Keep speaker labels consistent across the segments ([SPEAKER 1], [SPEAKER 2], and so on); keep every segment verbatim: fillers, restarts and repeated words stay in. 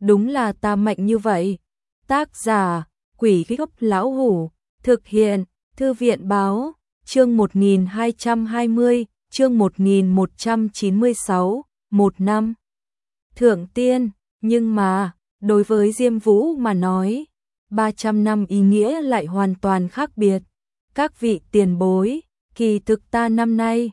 [SPEAKER 1] đúng là ta mạnh như vậy. Tác giả, Quỷ Gốc Lão Hủ, thực hiện, Thư viện Báo, chương một nghìn hai trăm hai mươi, chương một nghìn một trăm chín mươi sáu, một năm. Thượng tiên, nhưng mà, đối với Diêm Vũ mà nói, ba trăm năm ý nghĩa lại hoàn toàn khác biệt. Các vị tiền bối, kỳ thực ta năm nay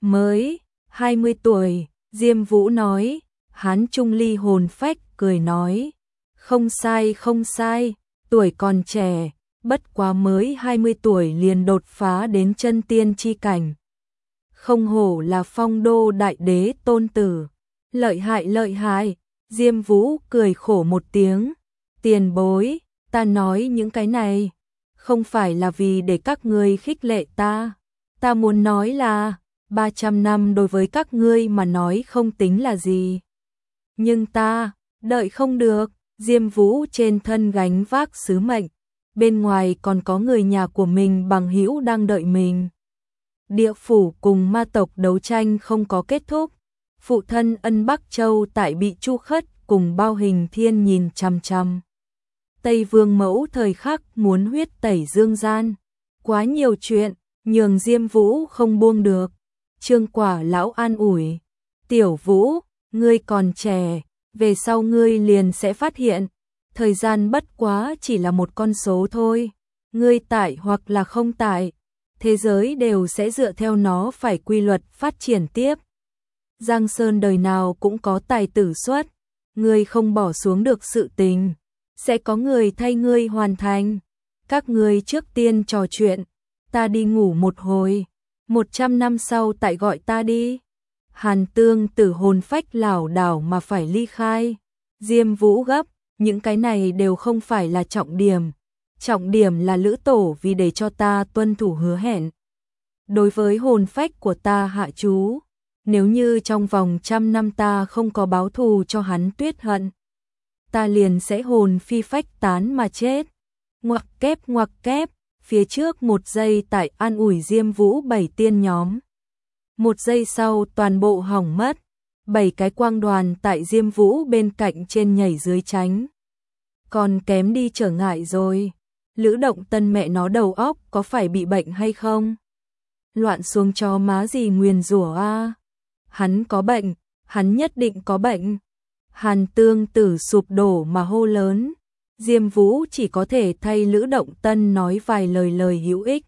[SPEAKER 1] mới hai mươi tuổi, Diêm Vũ nói, hắn trung ly hồn phách cười nói, không sai không sai, tuổi còn trẻ, bất quá mới hai mươi tuổi liền đột phá đến chân tiên chi cảnh. Không hổ là Phong Đô đại đế tôn tử, lợi hại lợi hại, Diêm Vũ cười khổ một tiếng, tiền bối, ta nói những cái này, không phải là vì để các ngươi khích lệ ta, ta muốn nói là, ba trăm năm đối với các ngươi mà nói không tính là gì. Nhưng ta, đợi không được, Diêm Vũ trên thân gánh vác sứ mệnh, bên ngoài còn có người nhà của mình bằng hữu đang đợi mình. Địa phủ cùng ma tộc đấu tranh không có kết thúc, phụ thân Ân Bắc Châu tại bị Chu Khất cùng Bao Hình Thiên nhìn chằm chằm. Tây Vương Mẫu thời khắc muốn huyết tẩy dương gian, quá nhiều chuyện, nhường Diêm Vũ không buông được. Trương Quả lão an ủi, tiểu Vũ, ngươi còn trẻ, về sau ngươi liền sẽ phát hiện, thời gian bất quá chỉ là một con số thôi, ngươi tại hoặc là không tại, thế giới đều sẽ dựa theo nó phải quy luật phát triển tiếp. Giang Sơn đời nào cũng có tài tử xuất, ngươi không bỏ xuống được sự tình, sẽ có người thay ngươi hoàn thành. Các ngươi trước tiên trò chuyện, ta đi ngủ một hồi, một trăm năm sau tại gọi ta đi. Hàn Tương Tử hồn phách lảo đảo mà phải ly khai. Diêm Vũ gấp, những cái này đều không phải là trọng điểm. Trọng điểm là Lữ Tổ vì để cho ta tuân thủ hứa hẹn. Đối với hồn phách của ta hạ chú, nếu như trong vòng trăm năm ta không có báo thù cho hắn tuyết hận, ta liền sẽ hồn phi phách tán mà chết. Ngoặc kép ngoặc kép, phía trước một giây tại an ủi Diêm Vũ bảy tiên nhóm. Một giây sau toàn bộ hỏng mất, bảy cái quang đoàn tại Diêm Vũ bên cạnh trên nhảy dưới tránh. Còn kém đi trở ngại rồi, Lữ Động Tân mẹ nó đầu óc có phải bị bệnh hay không? Loạn xuống cho má gì nguyền rủa a. Hắn có bệnh, hắn nhất định có bệnh. Hàn Tương Tử sụp đổ mà hô lớn. Diêm Vũ chỉ có thể thay Lữ Động Tân nói vài lời lời hữu ích.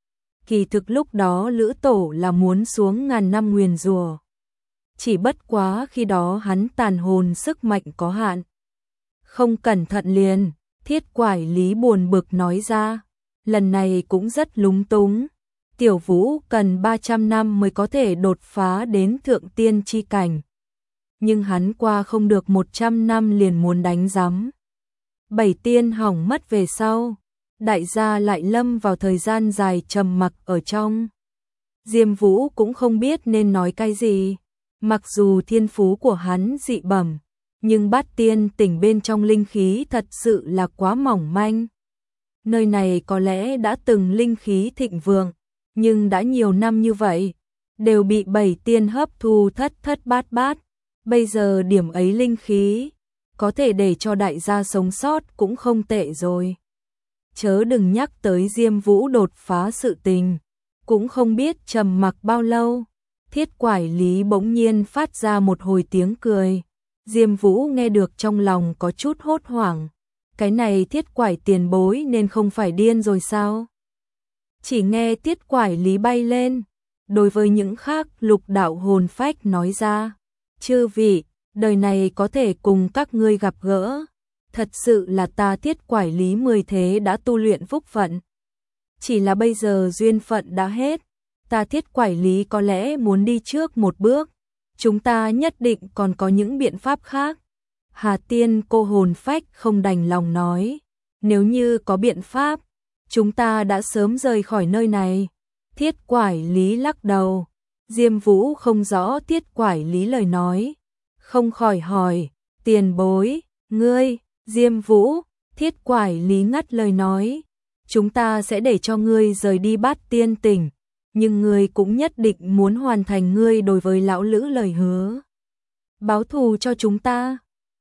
[SPEAKER 1] Kỳ thực lúc đó Lữ Tổ là muốn xuống ngàn năm nguyền rủa. Chỉ bất quá khi đó hắn tàn hồn sức mạnh có hạn. Không cẩn thận liền, Thiết Quải Lý buồn bực nói ra. Lần này cũng rất lúng túng. Tiểu Vũ cần ba trăm năm mới có thể đột phá đến thượng tiên chi cảnh. Nhưng hắn qua không được một trăm năm liền muốn đánh giám. Bảy tiên hỏng mất về sau, đại gia lại lâm vào thời gian dài trầm mặc ở trong. Diêm Vũ cũng không biết nên nói cái gì, mặc dù thiên phú của hắn dị bẩm, nhưng bát tiên tỉnh bên trong linh khí thật sự là quá mỏng manh. Nơi này có lẽ đã từng linh khí thịnh vượng, nhưng đã nhiều năm như vậy, đều bị bảy tiên hấp thu thất thất bát bát, bây giờ điểm ấy linh khí có thể để cho đại gia sống sót cũng không tệ rồi. Chớ đừng nhắc tới Diêm Vũ đột phá sự tình, cũng không biết trầm mặc bao lâu, Thiết Quải Lý bỗng nhiên phát ra một hồi tiếng cười. Diêm Vũ nghe được trong lòng có chút hốt hoảng, cái này Thiết Quải tiền bối nên không phải điên rồi sao? Chỉ nghe Thiết Quải Lý bay lên, đối với những khác lục đạo hồn phách nói ra, chư vị, đời này có thể cùng các ngươi gặp gỡ, thật sự là ta Thiết Quải Lý mười thế đã tu luyện phúc phận. Chỉ là bây giờ duyên phận đã hết, ta Thiết Quải Lý có lẽ muốn đi trước một bước, chúng ta nhất định còn có những biện pháp khác. Hà Tiên cô hồn phách không đành lòng nói, nếu như có biện pháp, chúng ta đã sớm rời khỏi nơi này. Thiết Quải Lý lắc đầu, Diêm Vũ không rõ Thiết Quải Lý lời nói, không khỏi hỏi, tiền bối, ngươi, Diêm Vũ, Thiết Quải Lý ngắt lời nói, chúng ta sẽ để cho ngươi rời đi bát tiên tỉnh, nhưng ngươi cũng nhất định muốn hoàn thành ngươi đối với lão Lữ lời hứa. Báo thù cho chúng ta,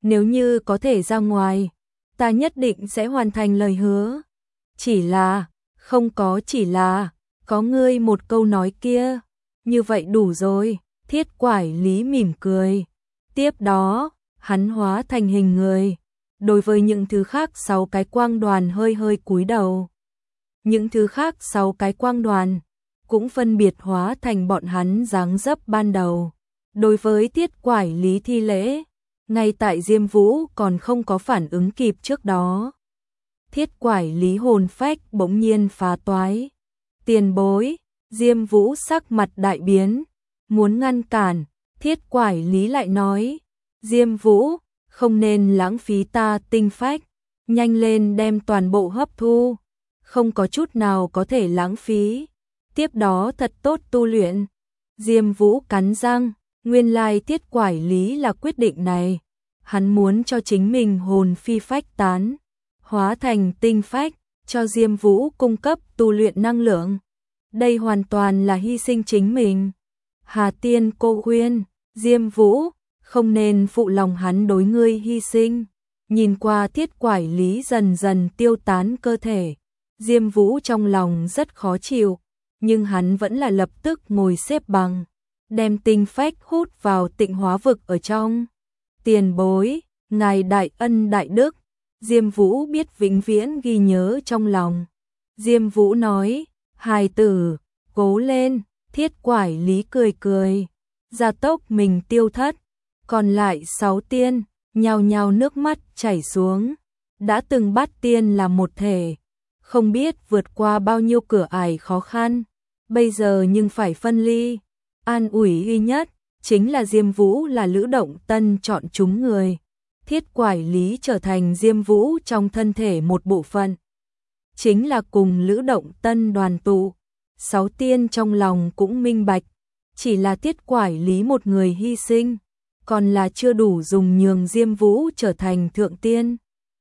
[SPEAKER 1] nếu như có thể ra ngoài, ta nhất định sẽ hoàn thành lời hứa. Chỉ là, không có chỉ là, có ngươi một câu nói kia, như vậy đủ rồi. Thiết Quải Lý mỉm cười. Tiếp đó, hắn hóa thành hình người. Đối với những thứ khác sáu cái quang đoàn hơi hơi cúi đầu. Những thứ khác sáu cái quang đoàn cũng phân biệt hóa thành bọn hắn dáng dấp ban đầu. Đối với Thiết Quải Lý thi lễ, ngay tại Diêm Vũ còn không có phản ứng kịp trước đó. Thiết Quải Lý hồn phách bỗng nhiên phá toái. Tiền bối, Diêm Vũ sắc mặt đại biến, muốn ngăn cản, Thiết Quải Lý lại nói, Diêm Vũ, không nên lãng phí ta tinh phách, nhanh lên đem toàn bộ hấp thu, không có chút nào có thể lãng phí, tiếp đó thật tốt tu luyện. Diêm Vũ cắn răng, nguyên lai Thiết Quải Lý là quyết định này, hắn muốn cho chính mình hồn phi phách tán, hóa thành tinh phách, cho Diêm Vũ cung cấp tu luyện năng lượng. Đây hoàn toàn là hy sinh chính mình. Hà Tiên cô khuyên, Diêm Vũ, không nên phụ lòng hắn đối ngươi hy sinh. Nhìn qua Thiết Quải Lý dần dần tiêu tán cơ thể, Diêm Vũ trong lòng rất khó chịu, nhưng hắn vẫn là lập tức ngồi xếp bằng, đem tinh phách hút vào Tịnh Hóa vực ở trong. Tiền bối, ngài đại ân đại đức, Diêm Vũ biết vĩnh viễn ghi nhớ trong lòng. Diêm Vũ nói, hài tử, cố lên. Thiết Quải Lý cười cười, gia tốc mình tiêu thất, còn lại sáu tiên, nhao nhao nước mắt chảy xuống. Đã từng bát tiên là một thể, không biết vượt qua bao nhiêu cửa ải khó khăn, bây giờ nhưng phải phân ly. An ủi duy nhất, chính là Diêm Vũ là Lữ Động Tân chọn chúng người. Thiết Quải Lý trở thành Diêm Vũ trong thân thể một bộ phận, chính là cùng Lữ Động Tân đoàn tụ. Sáu tiên trong lòng cũng minh bạch, chỉ là Thiết Quải Lý một người hy sinh, còn là chưa đủ dùng nhường Diêm Vũ trở thành thượng tiên.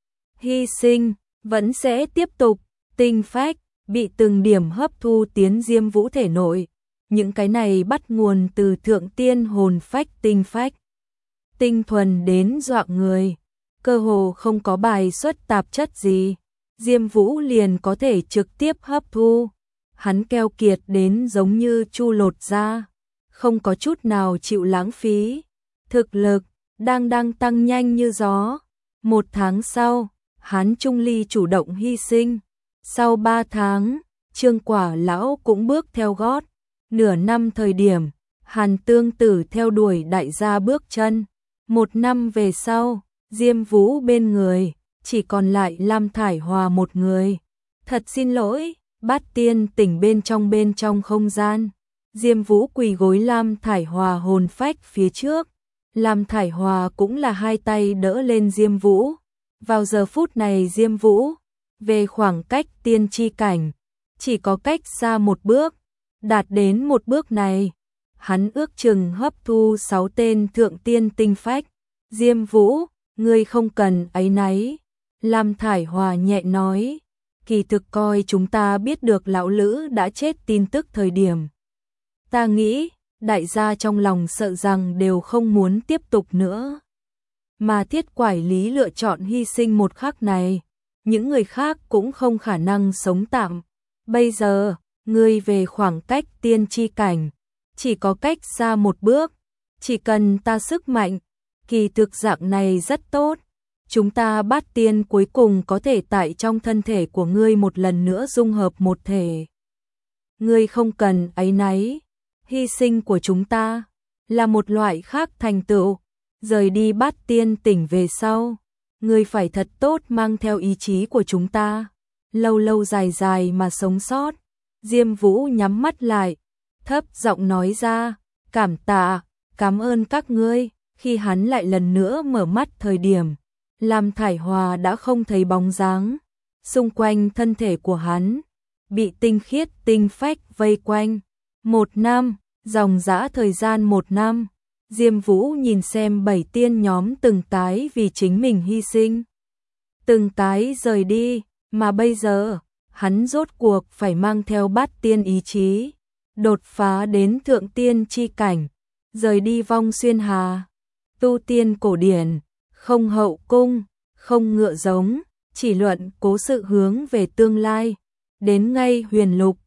[SPEAKER 1] Hy sinh, vẫn sẽ tiếp tục, tinh phách, bị từng điểm hấp thu tiến Diêm Vũ thể nội. Những cái này bắt nguồn từ thượng tiên hồn phách tinh phách. Tinh thuần đến dọa người, cơ hồ không có bài xuất tạp chất gì, Diêm Vũ liền có thể trực tiếp hấp thu. Hắn keo kiệt đến giống như chu lột da, không có chút nào chịu lãng phí. Thực lực đang đang tăng nhanh như gió. Một tháng sau, hắn Trung Ly chủ động hy sinh. Sau ba tháng, Trương Quả Lão cũng bước theo gót. Nửa năm thời điểm, Hàn Tương Tử theo đuổi đại gia bước chân. Một năm về sau, Diêm Vũ bên người, chỉ còn lại Lam Thải Hòa một người. Thật xin lỗi. Bát tiên tỉnh bên trong bên trong không gian, Diêm Vũ quỳ gối Lam Thải Hòa hồn phách phía trước, Lam Thải Hòa cũng là hai tay đỡ lên Diêm Vũ. Vào giờ phút này Diêm Vũ, về khoảng cách tiên chi cảnh, chỉ có cách xa một bước, đạt đến một bước này, hắn ước chừng hấp thu sáu tên thượng tiên tinh phách. Diêm Vũ, ngươi không cần áy náy, Lam Thải Hòa nhẹ nói. Kỳ thực coi chúng ta biết được lão Lữ đã chết tin tức thời điểm, ta nghĩ, đại gia trong lòng sợ rằng đều không muốn tiếp tục nữa. Mà Thiết Quải Lý lựa chọn hy sinh một khắc này, những người khác cũng không khả năng sống tạm. Bây giờ, ngươi về khoảng cách tiên chi cảnh, chỉ có cách xa một bước, chỉ cần ta sức mạnh, kỳ thực dạng này rất tốt. Chúng ta bát tiên cuối cùng có thể tại trong thân thể của ngươi một lần nữa dung hợp một thể. Ngươi không cần áy náy, hy sinh của chúng ta là một loại khác thành tựu. Rời đi bát tiên tỉnh về sau, ngươi phải thật tốt mang theo ý chí của chúng ta, lâu lâu dài dài mà sống sót. Diêm Vũ nhắm mắt lại, thấp giọng nói ra, cảm tạ, cảm ơn các ngươi. Khi hắn lại lần nữa mở mắt thời điểm, Lam Thải Hòa đã không thấy bóng dáng, xung quanh thân thể của hắn bị tinh khiết tinh phách vây quanh. Một năm, dòng dã thời gian một năm, Diêm Vũ nhìn xem bảy tiên nhóm từng cái vì chính mình hy sinh, từng cái rời đi, mà bây giờ, hắn rốt cuộc phải mang theo bát tiên ý chí, đột phá đến thượng tiên chi cảnh, rời đi vong xuyên hà. Tu tiên cổ điển không hậu cung, không ngựa giống, chỉ luận cố sự hướng về tương lai. Đến ngay huyền lục,